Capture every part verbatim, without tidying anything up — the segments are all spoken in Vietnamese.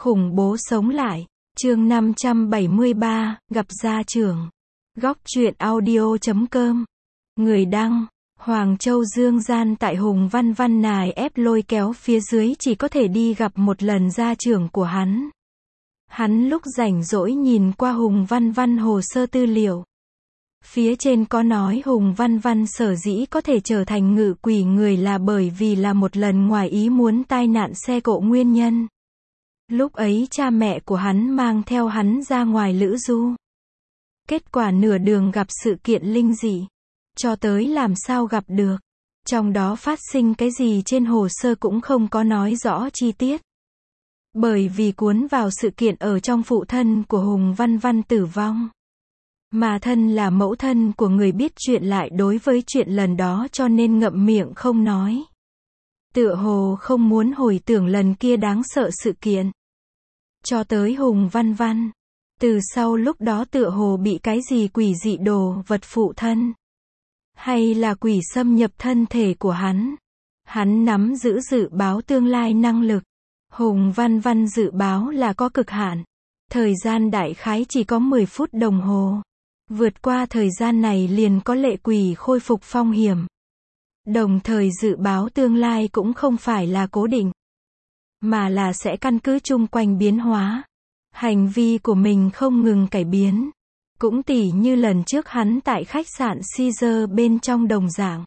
Khủng bố sống lại. Chương năm trăm bảy mươi ba, gặp gia trưởng. Góc truyện audio chấm com. Người đăng, Hoàng Châu Dương Gian tại Hùng Văn Văn nài ép lôi kéo phía dưới chỉ có thể đi gặp một lần gia trưởng của hắn. Hắn lúc rảnh rỗi nhìn qua Hùng Văn Văn hồ sơ tư liệu. Phía trên có nói Hùng Văn Văn sở dĩ có thể trở thành ngự quỷ người là bởi vì là một lần ngoài ý muốn tai nạn xe cộ nguyên nhân. Lúc ấy cha mẹ của hắn mang theo hắn ra ngoài lữ du. Kết quả nửa đường gặp sự kiện linh dị. Cho tới làm sao gặp được. Trong đó phát sinh cái gì trên hồ sơ cũng không có nói rõ chi tiết. Bởi vì cuốn vào sự kiện ở trong phụ thân của Hùng Văn Văn tử vong. Mà thân là mẫu thân của người biết chuyện lại đối với chuyện lần đó cho nên ngậm miệng không nói. Tựa hồ không muốn hồi tưởng lần kia đáng sợ sự kiện. Cho tới Hùng Văn Văn. Từ sau lúc đó tựa hồ bị cái gì quỷ dị đồ vật phụ thân. Hay là quỷ xâm nhập thân thể của hắn. Hắn nắm giữ dự báo tương lai năng lực. Hùng Văn Văn dự báo là có cực hạn. Thời gian đại khái chỉ có mười phút đồng hồ. Vượt qua thời gian này liền có lệ quỷ khôi phục phong hiểm. Đồng thời dự báo tương lai cũng không phải là cố định. Mà là sẽ căn cứ chung quanh biến hóa. Hành vi của mình không ngừng cải biến. Cũng tỉ như lần trước hắn tại khách sạn Caesar bên trong đồng dạng.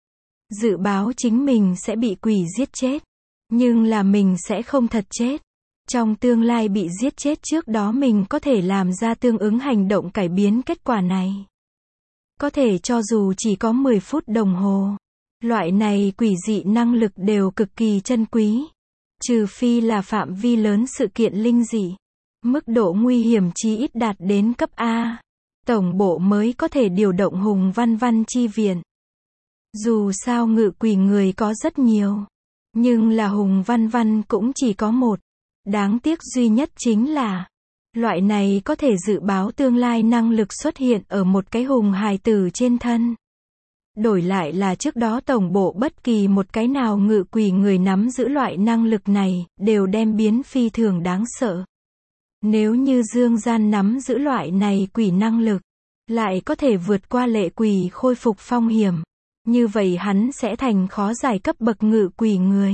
Dự báo chính mình sẽ bị quỷ giết chết. Nhưng là mình sẽ không thật chết. Trong tương lai bị giết chết trước đó mình có thể làm ra tương ứng hành động cải biến kết quả này. Có thể cho dù chỉ có mười phút đồng hồ. Loại này quỷ dị năng lực đều cực kỳ chân quý. Trừ phi là phạm vi lớn sự kiện linh dị. Mức độ nguy hiểm chí ít đạt đến cấp A. Tổng bộ mới có thể điều động Hùng Văn Văn chi viện. Dù sao ngự quỷ người có rất nhiều. Nhưng là Hùng Văn Văn cũng chỉ có một. Đáng tiếc duy nhất chính là loại này có thể dự báo tương lai năng lực xuất hiện ở một cái hùng hài tử trên thân. Đổi lại là trước đó tổng bộ bất kỳ một cái nào ngự quỷ người nắm giữ loại năng lực này, đều đem biến phi thường đáng sợ. Nếu như Dương Gian nắm giữ loại này quỷ năng lực, lại có thể vượt qua lệ quỷ khôi phục phong hiểm, như vậy hắn sẽ thành khó giải cấp bậc ngự quỷ người.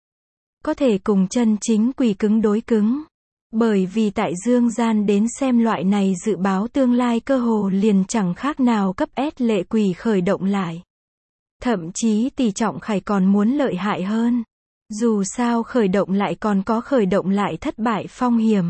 Có thể cùng chân chính quỷ cứng đối cứng. Bởi vì tại Dương Gian đến xem loại này dự báo tương lai cơ hồ liền chẳng khác nào cấp S lệ quỷ khởi động lại. Thậm chí tỷ trọng khải còn muốn lợi hại hơn. Dù sao khởi động lại còn có khởi động lại thất bại phong hiểm.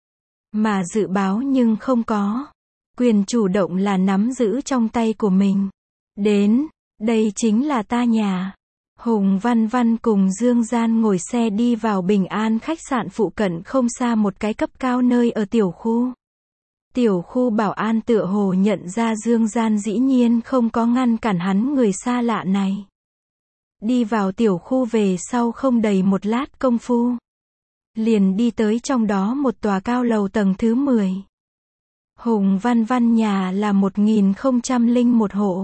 Mà dự báo nhưng không có. Quyền chủ động là nắm giữ trong tay của mình. Đến, đây chính là ta nhà. Hùng Văn Văn cùng Dương Gian ngồi xe đi vào Bình An khách sạn phụ cận không xa một cái cấp cao nơi ở tiểu khu. Tiểu khu bảo an tựa hồ nhận ra Dương Gian dĩ nhiên không có ngăn cản hắn người xa lạ này. Đi vào tiểu khu về sau không đầy một lát công phu. Liền đi tới trong đó một tòa cao lầu tầng thứ mười. Hùng Văn Văn nhà là một nghìn không trăm lẻ một hộ.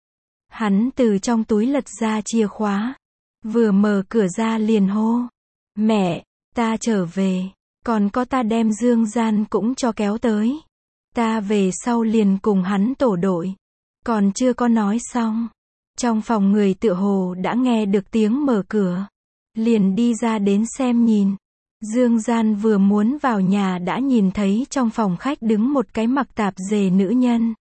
Hắn từ trong túi lật ra chìa khóa. Vừa mở cửa ra liền hô. Mẹ, ta trở về. Còn có ta đem Dương Gian cũng cho kéo tới. Ta về sau liền cùng hắn tổ đội. Còn chưa có nói xong. Trong phòng người tựa hồ đã nghe được tiếng mở cửa. Liền đi ra đến xem nhìn. Dương Gian vừa muốn vào nhà đã nhìn thấy trong phòng khách đứng một cái mặc tạp dề nữ nhân.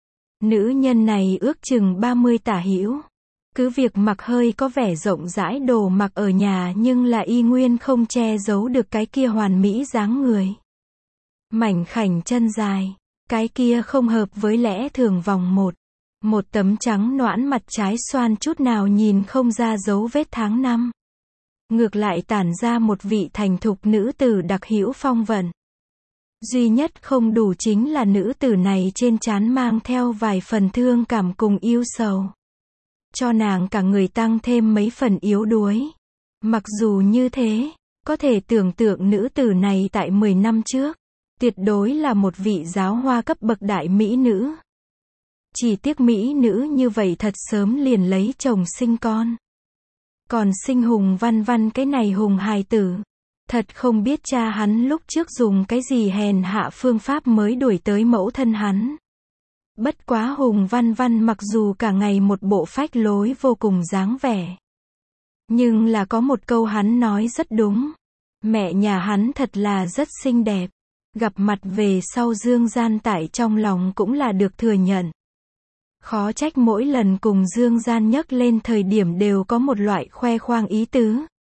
Nữ nhân này ước chừng ba mươi tả hữu. Cứ việc mặc hơi có vẻ rộng rãi đồ mặc ở nhà nhưng là y nguyên không che giấu được cái kia hoàn mỹ dáng người. Mảnh khảnh chân dài. Cái kia không hợp với lẽ thường vòng một. Một tấm trắng nõn mặt trái xoan chút nào nhìn không ra dấu vết tháng năm. Ngược lại tản ra một vị thành thục nữ tử đặc hữu phong vận. Duy nhất không đủ chính là nữ tử này trên trán mang theo vài phần thương cảm cùng yêu sầu. Cho nàng cả người tăng thêm mấy phần yếu đuối. Mặc dù như thế, có thể tưởng tượng nữ tử này tại mười năm trước, tuyệt đối là một vị giáo hoa cấp bậc đại mỹ nữ. Chỉ tiếc mỹ nữ như vậy thật sớm liền lấy chồng sinh con. Còn sinh Hùng Văn Văn cái này hùng hài tử. Thật không biết cha hắn lúc trước dùng cái gì hèn hạ phương pháp mới đuổi tới mẫu thân hắn. Bất quá Hùng Văn Văn mặc dù cả ngày một bộ phách lối vô cùng dáng vẻ. Nhưng là có một câu hắn nói rất đúng. Mẹ nhà hắn thật là rất xinh đẹp. Gặp mặt về sau Dương Gian tại trong lòng cũng là được thừa nhận. Khó trách mỗi lần cùng Dương Gian nhắc lên thời điểm đều có một loại khoe khoang ý tứ.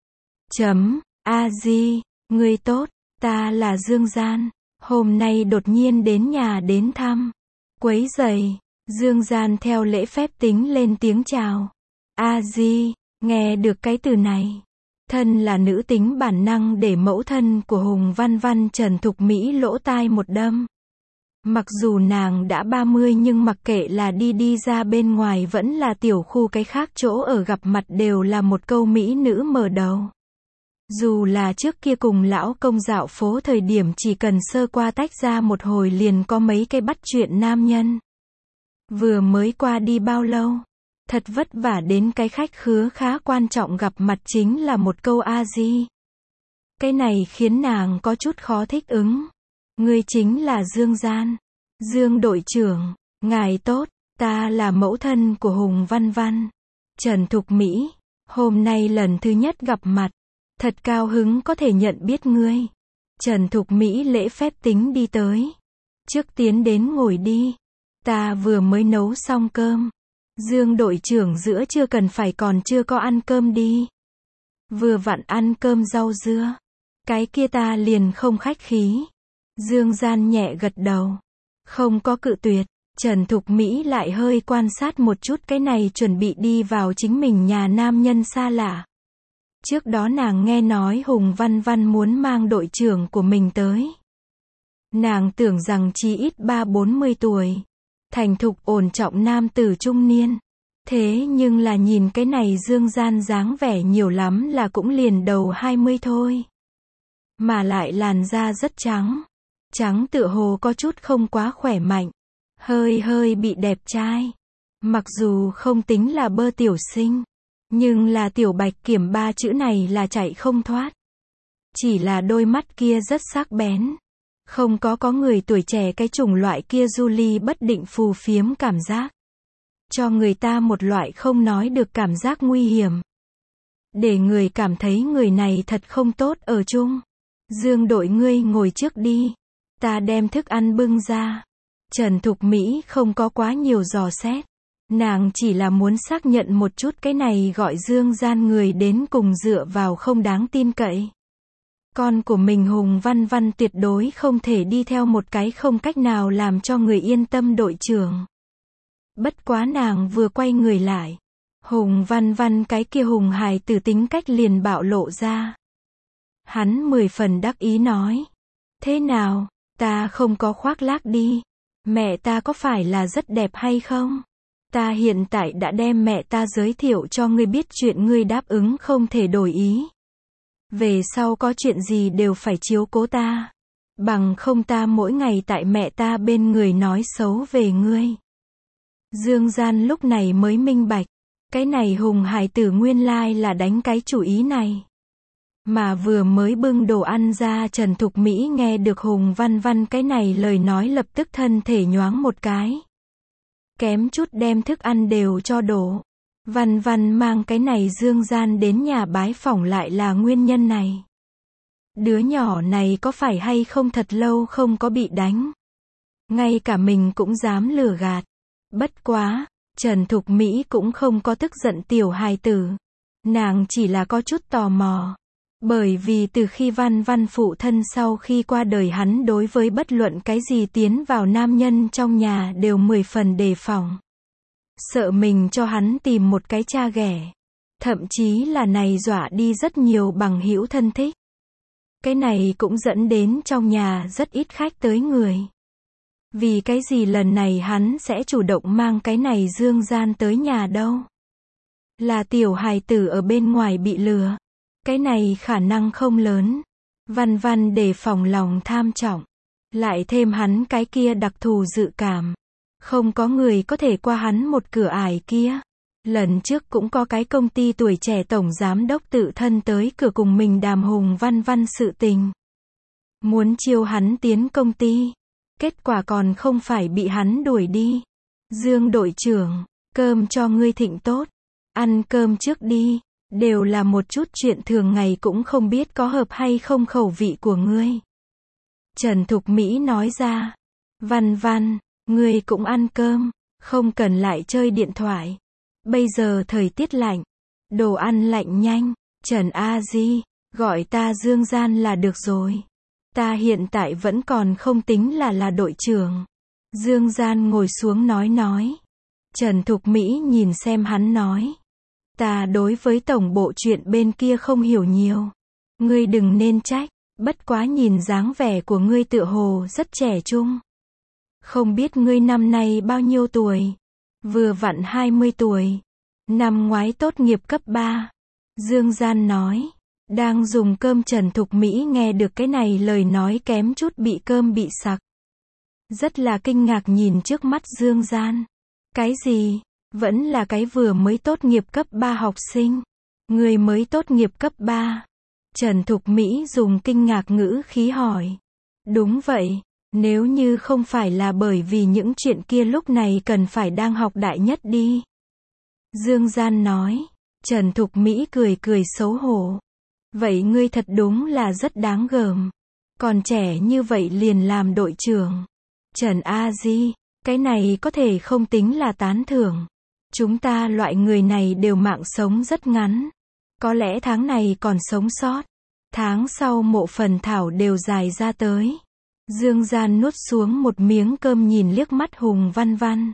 Chấm, a di, ngươi tốt, ta là Dương Gian. Hôm nay đột nhiên đến nhà đến thăm. Quấy rầy, Dương Gian theo lễ phép tính lên tiếng chào. A di, nghe được cái từ này. Thân là nữ tính bản năng để mẫu thân của Hùng Văn Văn Trần Thục Mỹ lỗ tai một đâm. Mặc dù nàng đã ba mươi nhưng mặc kệ là đi đi ra bên ngoài vẫn là tiểu khu cái khác chỗ ở gặp mặt đều là một câu mỹ nữ mở đầu. Dù là trước kia cùng lão công dạo phố thời điểm chỉ cần sơ qua tách ra một hồi liền có mấy cái bắt chuyện nam nhân. Vừa mới qua đi bao lâu? Thật vất vả đến cái khách khứa khá quan trọng gặp mặt chính là một câu a di. Cái này khiến nàng có chút khó thích ứng. Ngươi chính là Dương Gian. Dương đội trưởng, ngài tốt, ta là mẫu thân của Hùng Văn Văn. Trần Thục Mỹ, hôm nay lần thứ nhất gặp mặt. Thật cao hứng có thể nhận biết ngươi. Trần Thục Mỹ lễ phép tính đi tới. Trước tiến đến ngồi đi. Ta vừa mới nấu xong cơm. Dương đội trưởng giữa trưa cần phải còn chưa có ăn cơm đi. Vừa vặn ăn cơm rau dưa. Cái kia ta liền không khách khí. Dương Gian nhẹ gật đầu. Không có cự tuyệt. Trần Thục Mỹ lại hơi quan sát một chút cái này chuẩn bị đi vào chính mình nhà nam nhân xa lạ. Trước đó nàng nghe nói Hùng Văn Văn muốn mang đội trưởng của mình tới. Nàng tưởng rằng chỉ ít ba bốn mươi tuổi. Thành thục ổn trọng nam tử trung niên. Thế nhưng là nhìn cái này Dương Gian dáng vẻ nhiều lắm là cũng liền đầu hai mươi thôi. Mà lại làn da rất trắng. Trắng tựa hồ có chút không quá khỏe mạnh. Hơi hơi bị đẹp trai. Mặc dù không tính là bơ tiểu sinh. Nhưng là tiểu bạch kiểm ba chữ này là chạy không thoát. Chỉ là đôi mắt kia rất sắc bén. Không có có người tuổi trẻ cái chủng loại kia du ly bất định phù phiếm cảm giác. Cho người ta một loại không nói được cảm giác nguy hiểm. Để người cảm thấy người này thật không tốt ở chung. Dương đội ngươi ngồi trước đi. Ta đem thức ăn bưng ra. Trần Thục Mỹ không có quá nhiều dò xét. Nàng chỉ là muốn xác nhận một chút cái này gọi Dương Gian người đến cùng dựa vào không đáng tin cậy. Con của mình Hùng Văn Văn tuyệt đối không thể đi theo một cái không cách nào làm cho người yên tâm đội trưởng. Bất quá nàng vừa quay người lại. Hùng Văn Văn cái kia hùng hài tử tính cách liền bạo lộ ra. Hắn mười phần đắc ý nói. Thế nào, ta không có khoác lác đi. Mẹ ta có phải là rất đẹp hay không? Ta hiện tại đã đem mẹ ta giới thiệu cho ngươi biết chuyện ngươi đáp ứng không thể đổi ý. Về sau có chuyện gì đều phải chiếu cố ta. Bằng không ta mỗi ngày tại mẹ ta bên người nói xấu về ngươi. Dương Gian lúc này mới minh bạch. Cái này hùng hải tử nguyên lai là đánh cái chủ ý này. Mà vừa mới bưng đồ ăn ra Trần Thục Mỹ nghe được Hùng Văn Văn cái này lời nói lập tức thân thể nhoáng một cái. Kém chút đem thức ăn đều cho đổ. Văn Văn mang cái này Dương Gian đến nhà bái phỏng lại là nguyên nhân này. Đứa nhỏ này có phải hay không thật lâu không có bị đánh. Ngay cả mình cũng dám lừa gạt. Bất quá, Trần Thục Mỹ cũng không có tức giận tiểu hài tử. Nàng chỉ là có chút tò mò. Bởi vì từ khi Văn Văn phụ thân sau khi qua đời hắn đối với bất luận cái gì tiến vào nam nhân trong nhà đều mười phần đề phòng. Sợ mình cho hắn tìm một cái cha ghẻ. Thậm chí là này dọa đi rất nhiều bằng hữu thân thích. Cái này cũng dẫn đến trong nhà rất ít khách tới người. Vì cái gì lần này hắn sẽ chủ động mang cái này Dương Gian tới nhà đâu? Là tiểu hài tử ở bên ngoài bị lừa. Cái này khả năng không lớn. Văn Văn đề phòng lòng tham trọng. Lại thêm hắn cái kia đặc thù dự cảm. Không có người có thể qua hắn một cửa ải kia. Lần trước cũng có cái công ty tuổi trẻ tổng giám đốc tự thân tới cửa cùng mình đàm Hùng Văn Văn sự tình. Muốn chiêu hắn tiến công ty. Kết quả còn không phải bị hắn đuổi đi. Dương đội trưởng, cơm cho ngươi thịnh tốt. Ăn cơm trước đi. Đều là một chút chuyện thường ngày cũng không biết có hợp hay không khẩu vị của ngươi. Trần Thục Mỹ nói ra. Văn Văn, ngươi cũng ăn cơm. Không cần lại chơi điện thoại. Bây giờ thời tiết lạnh. Đồ ăn lạnh nhanh. Trần A Di, gọi ta Dương Gian là được rồi. Ta hiện tại vẫn còn không tính là là đội trưởng. Dương Gian ngồi xuống nói nói. Trần Thục Mỹ nhìn xem hắn nói. Ta đối với tổng bộ chuyện bên kia không hiểu nhiều. Ngươi đừng nên trách. Bất quá nhìn dáng vẻ của ngươi tựa hồ rất trẻ trung. Không biết ngươi năm nay bao nhiêu tuổi? Vừa vặn hai mươi tuổi. Năm ngoái tốt nghiệp cấp ba. Dương Gian nói. Đang dùng cơm Trần Thục Mỹ nghe được cái này lời nói kém chút bị cơm bị sặc. Rất là kinh ngạc nhìn trước mắt Dương Gian. Cái gì? Vẫn là cái vừa mới tốt nghiệp cấp ba học sinh. Người mới tốt nghiệp cấp ba. Trần Thục Mỹ dùng kinh ngạc ngữ khí hỏi. Đúng vậy. Nếu như không phải là bởi vì những chuyện kia lúc này cần phải đang học đại nhất đi. Dương Gian nói. Trần Thục Mỹ cười cười xấu hổ. Vậy ngươi thật đúng là rất đáng gờm. Còn trẻ như vậy liền làm đội trưởng. Trần A Di, cái này có thể không tính là tán thưởng. Chúng ta loại người này đều mạng sống rất ngắn. Có lẽ tháng này còn sống sót. Tháng sau mộ phần thảo đều dài ra tới. Dương Gian nuốt xuống một miếng cơm nhìn liếc mắt Hùng Văn Văn.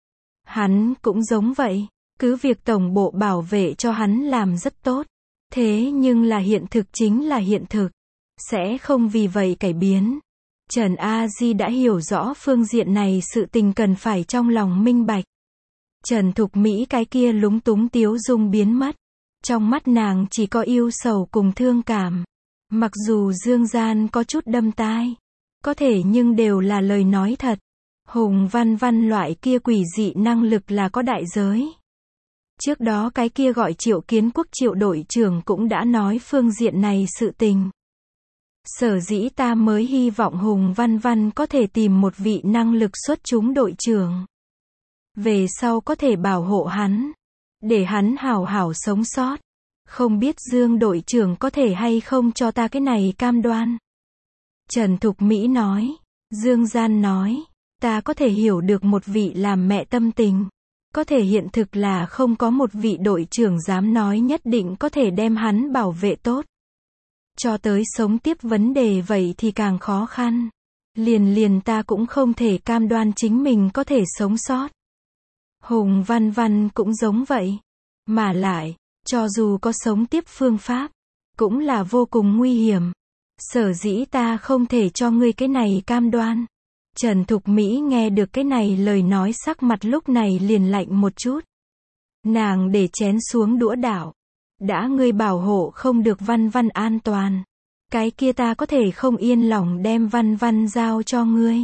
Hắn cũng giống vậy. Cứ việc tổng bộ bảo vệ cho hắn làm rất tốt. Thế nhưng là hiện thực chính là hiện thực. Sẽ không vì vậy cải biến. Trần A Di đã hiểu rõ phương diện này sự tình cần phải trong lòng minh bạch. Trần Thục Mỹ cái kia lúng túng tiếu dung biến mất. Trong mắt nàng chỉ có yêu sầu cùng thương cảm. Mặc dù Dương Gian có chút đâm tai. Có thể nhưng đều là lời nói thật. Hùng Văn Văn loại kia quỷ dị năng lực là có đại giới. Trước đó cái kia gọi Triệu Kiến Quốc Triệu đội trưởng cũng đã nói phương diện này sự tình. Sở dĩ ta mới hy vọng Hùng Văn Văn có thể tìm một vị năng lực xuất chúng đội trưởng. Về sau có thể bảo hộ hắn. Để hắn hảo hảo sống sót. Không biết Dương đội trưởng có thể hay không cho ta cái này cam đoan. Trần Thục Mỹ nói. Dương Gian nói. Ta có thể hiểu được một vị làm mẹ tâm tình. Có thể hiện thực là không có một vị đội trưởng dám nói nhất định có thể đem hắn bảo vệ tốt. Cho tới sống tiếp vấn đề vậy thì càng khó khăn. Liền liền ta cũng không thể cam đoan chính mình có thể sống sót. Hùng Văn Văn cũng giống vậy. Mà lại, cho dù có sống tiếp phương pháp, cũng là vô cùng nguy hiểm. Sở dĩ ta không thể cho ngươi cái này cam đoan. Trần Thục Mỹ nghe được cái này lời nói sắc mặt lúc này liền lạnh một chút. Nàng để chén xuống đũa đảo. Đã ngươi bảo hộ không được Văn Văn an toàn. Cái kia ta có thể không yên lòng đem Văn Văn giao cho ngươi.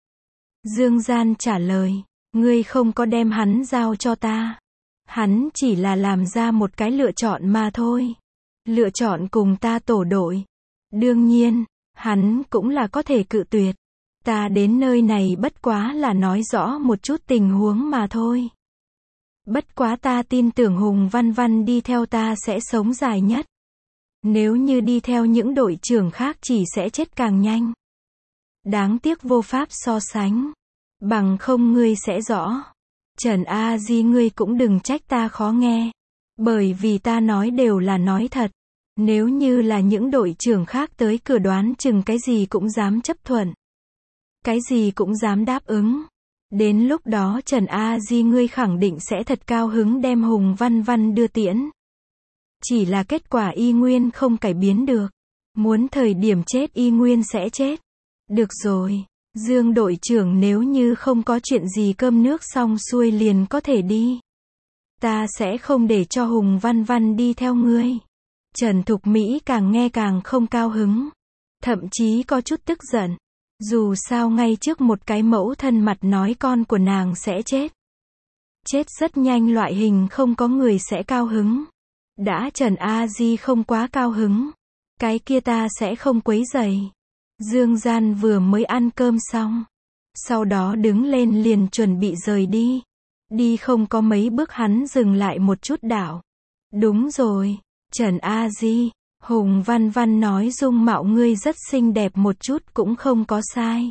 Dương Gian trả lời. Ngươi không có đem hắn giao cho ta. Hắn chỉ là làm ra một cái lựa chọn mà thôi. Lựa chọn cùng ta tổ đội. Đương nhiên, hắn cũng là có thể cự tuyệt. Ta đến nơi này bất quá là nói rõ một chút tình huống mà thôi. Bất quá ta tin tưởng Hùng Văn Văn đi theo ta sẽ sống dài nhất. Nếu như đi theo những đội trưởng khác chỉ sẽ chết càng nhanh. Đáng tiếc vô pháp so sánh. Bằng không ngươi sẽ rõ. Trần A Di ngươi cũng đừng trách ta khó nghe. Bởi vì ta nói đều là nói thật. Nếu như là những đội trưởng khác tới cửa đoán chừng cái gì cũng dám chấp thuận. Cái gì cũng dám đáp ứng. Đến lúc đó Trần A Di ngươi khẳng định sẽ thật cao hứng đem Hùng Văn Văn đưa tiễn. Chỉ là kết quả y nguyên không cải biến được. Muốn thời điểm chết y nguyên sẽ chết. Được rồi, Dương đội trưởng nếu như không có chuyện gì cơm nước xong xuôi liền có thể đi. Ta sẽ không để cho Hùng Văn Văn đi theo ngươi. Trần Thục Mỹ càng nghe càng không cao hứng. Thậm chí có chút tức giận. Dù sao ngay trước một cái mẫu thân mặt nói con của nàng sẽ chết. Chết rất nhanh loại hình không có người sẽ cao hứng. Đã Trần A Di không quá cao hứng. Cái kia ta sẽ không quấy rầy. Dương Gian vừa mới ăn cơm xong. Sau đó đứng lên liền chuẩn bị rời đi. Đi không có mấy bước hắn dừng lại một chút đảo. Đúng rồi, Trần A Di, Hùng Văn Văn nói dung mạo ngươi rất xinh đẹp một chút cũng không có sai.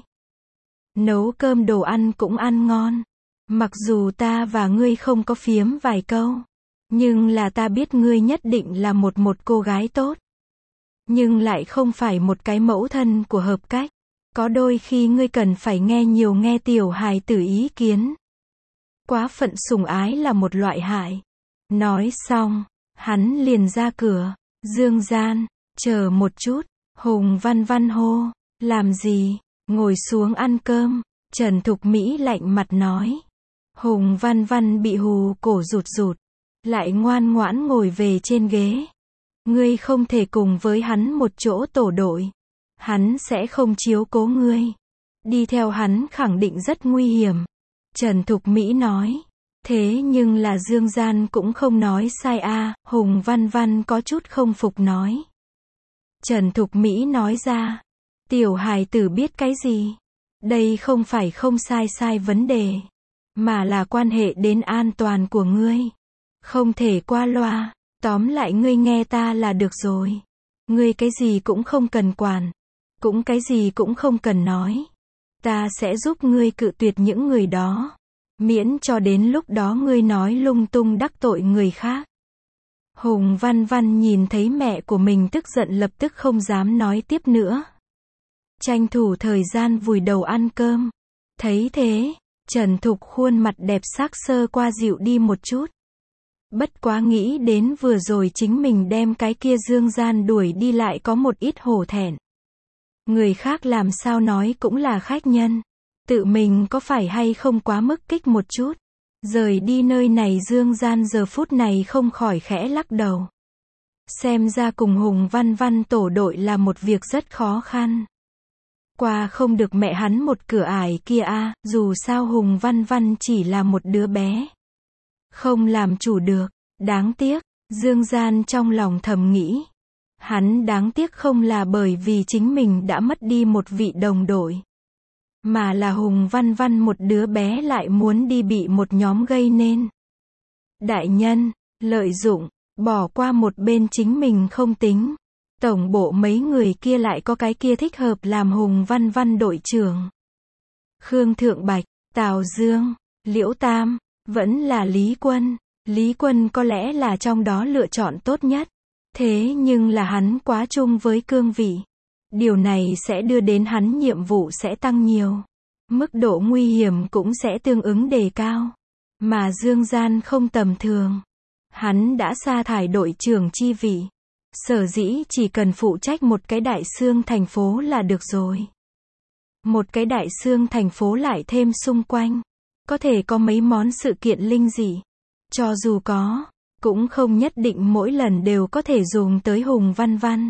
Nấu cơm đồ ăn cũng ăn ngon. Mặc dù ta và ngươi không có phiếm vài câu. Nhưng là ta biết ngươi nhất định là một một cô gái tốt. Nhưng lại không phải một cái mẫu thân của hợp cách. Có đôi khi ngươi cần phải nghe nhiều nghe tiểu hài tử ý kiến. Quá phận sủng ái là một loại hại. Nói xong, hắn liền ra cửa. Dương Gian, chờ một chút. Hùng Văn Văn hô. Làm gì? Ngồi xuống ăn cơm. Trần Thục Mỹ lạnh mặt nói. Hùng Văn Văn bị hù cổ rụt rụt. Lại ngoan ngoãn ngồi về trên ghế. Ngươi không thể cùng với hắn một chỗ tổ đội. Hắn sẽ không chiếu cố ngươi. Đi theo hắn khẳng định rất nguy hiểm. Trần Thục Mỹ nói. Thế nhưng là Dương Gian cũng không nói sai a. À, Hùng Văn Văn có chút không phục nói. Trần Thục Mỹ nói ra. Tiểu hài tử biết cái gì? Đây không phải không sai sai vấn đề. Mà là quan hệ đến an toàn của ngươi. Không thể qua loa. Tóm lại ngươi nghe ta là được rồi. Ngươi cái gì cũng không cần quản. Cũng cái gì cũng không cần nói. Ta sẽ giúp ngươi cự tuyệt những người đó. Miễn cho đến lúc đó ngươi nói lung tung đắc tội người khác. Hùng Văn Văn nhìn thấy mẹ của mình tức giận lập tức không dám nói tiếp nữa. Tranh thủ thời gian vùi đầu ăn cơm. Thấy thế, Trần Thục khuôn mặt đẹp sắc sơ qua dịu đi một chút. Bất quá nghĩ đến vừa rồi chính mình đem cái kia Dương Gian đuổi đi lại có một ít hổ thẹn. Người khác làm sao nói cũng là khách nhân. Tự mình có phải hay không quá mức kích một chút. Rời đi nơi này Dương Gian giờ phút này không khỏi khẽ lắc đầu. Xem ra cùng Hùng Văn Văn tổ đội là một việc rất khó khăn. Qua không được mẹ hắn một cửa ải kia a, à, dù sao Hùng Văn Văn chỉ là một đứa bé. Không làm chủ được, đáng tiếc, Dương Gian trong lòng thầm nghĩ. Hắn đáng tiếc không là bởi vì chính mình đã mất đi một vị đồng đội. Mà là Hùng Văn Văn một đứa bé lại muốn đi bị một nhóm gây nên. Đại nhân, lợi dụng, bỏ qua một bên chính mình không tính. Tổng bộ mấy người kia lại có cái kia thích hợp làm Hùng Văn Văn đội trưởng. Khương Thượng Bạch, Tào Dương, Liễu Tam, vẫn là Lý Quân. Lý Quân có lẽ là trong đó lựa chọn tốt nhất. Thế nhưng là hắn quá chung với cương vị. Điều này sẽ đưa đến hắn nhiệm vụ sẽ tăng nhiều. Mức độ nguy hiểm cũng sẽ tương ứng đề cao. Mà Dương Gian không tầm thường. Hắn đã sa thải đội trưởng chi vị. Sở dĩ chỉ cần phụ trách một cái đại xương thành phố là được rồi. Một cái đại xương thành phố lại thêm xung quanh. Có thể có mấy món sự kiện linh dị. Cho dù có, cũng không nhất định mỗi lần đều có thể dùng tới Hùng Văn Văn.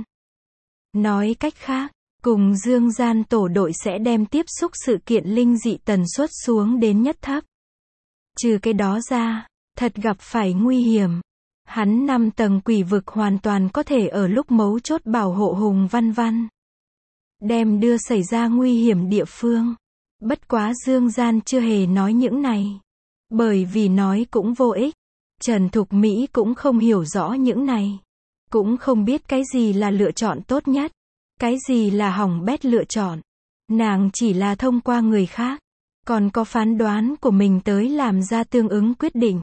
Nói cách khác, cùng Dương Gian tổ đội sẽ đem tiếp xúc sự kiện linh dị tần suất xuống đến nhất thấp. Trừ cái đó ra, thật gặp phải nguy hiểm. Hắn năm tầng quỷ vực hoàn toàn có thể ở lúc mấu chốt bảo hộ Hùng Văn Văn. Đem đưa xảy ra nguy hiểm địa phương. Bất quá Dương Gian chưa hề nói những này. Bởi vì nói cũng vô ích. Trần Thục Mỹ cũng không hiểu rõ những này. Cũng không biết cái gì là lựa chọn tốt nhất. Cái gì là hỏng bét lựa chọn. Nàng chỉ là thông qua người khác. Còn có phán đoán của mình tới làm ra tương ứng quyết định.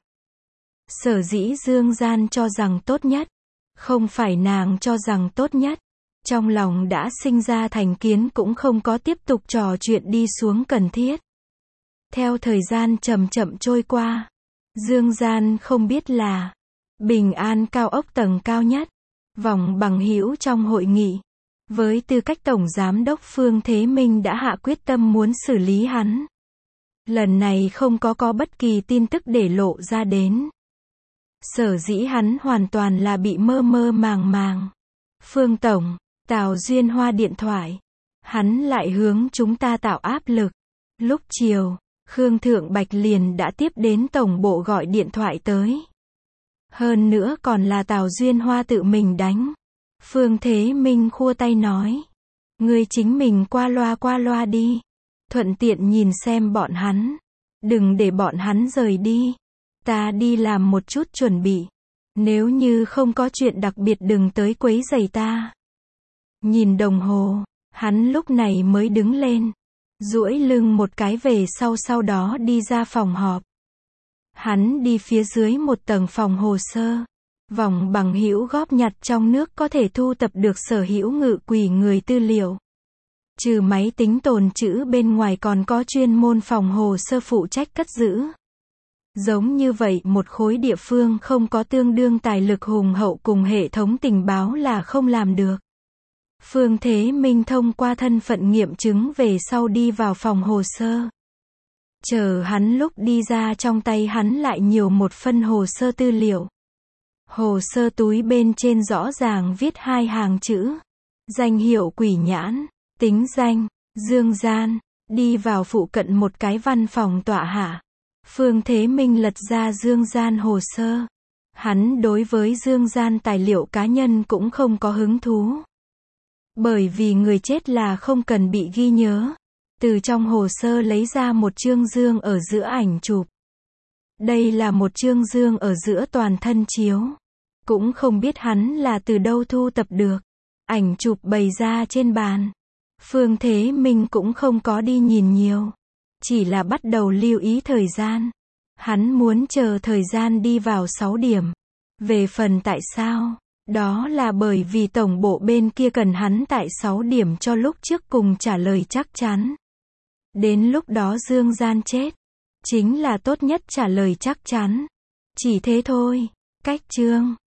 Sở dĩ Dương Gian cho rằng tốt nhất. Không phải nàng cho rằng tốt nhất. Trong lòng đã sinh ra thành kiến cũng không có tiếp tục trò chuyện đi xuống cần thiết. Theo thời gian chậm chậm trôi qua. Dương Gian không biết là. Bình An cao ốc tầng cao nhất. Vòng bằng hữu trong hội nghị. Với tư cách Tổng Giám đốc Phương Thế Minh đã hạ quyết tâm muốn xử lý hắn. Lần này không có có bất kỳ tin tức để lộ ra đến. Sở dĩ hắn hoàn toàn là bị mơ mơ màng màng. Phương Tổng, Tào Duyên Hoa điện thoại. Hắn lại hướng chúng ta tạo áp lực. Lúc chiều, Khương Thượng Bạch liền đã tiếp đến tổng bộ gọi điện thoại tới. Hơn nữa còn là Tào Duyên Hoa tự mình đánh. Phương Thế Minh khua tay nói. Ngươi chính mình qua loa qua loa đi. Thuận tiện nhìn xem bọn hắn. Đừng để bọn hắn rời đi. Ta đi làm một chút chuẩn bị. Nếu như không có chuyện đặc biệt đừng tới quấy rầy ta. Nhìn đồng hồ, hắn lúc này mới đứng lên. Duỗi lưng một cái về sau sau đó đi ra phòng họp. Hắn đi phía dưới một tầng phòng hồ sơ. Vòng bằng hữu góp nhặt trong nước có thể thu tập được sở hữu ngự quỷ người tư liệu. Trừ máy tính tồn trữ bên ngoài còn có chuyên môn phòng hồ sơ phụ trách cất giữ. Giống như vậy một khối địa phương không có tương đương tài lực hùng hậu cùng hệ thống tình báo là không làm được. Phương Thế Minh thông qua thân phận nghiệm chứng về sau đi vào phòng hồ sơ. Chờ hắn lúc đi ra trong tay hắn lại nhiều một phân hồ sơ tư liệu. Hồ sơ túi bên trên rõ ràng viết hai hàng chữ. Danh hiệu Quỷ Nhãn, tính danh, Dương Gian, đi vào phụ cận một cái văn phòng tọa hạ. Phương Thế Minh lật ra Dương Gian hồ sơ. Hắn đối với Dương Gian tài liệu cá nhân cũng không có hứng thú. Bởi vì người chết là không cần bị ghi nhớ. Từ trong hồ sơ lấy ra một chương dương ở giữa ảnh chụp. Đây là một chương dương ở giữa toàn thân chiếu. Cũng không biết hắn là từ đâu thu tập được. Ảnh chụp bày ra trên bàn. Phương Thế Minh cũng không có đi nhìn nhiều. Chỉ là bắt đầu lưu ý thời gian. Hắn muốn chờ thời gian đi vào sáu điểm. Về phần tại sao? Đó là bởi vì tổng bộ bên kia cần hắn tại sáu điểm cho lúc trước cùng trả lời chắc chắn. Đến lúc đó Dương Gian chết. Chính là tốt nhất trả lời chắc chắn. Chỉ thế thôi. Cách chương.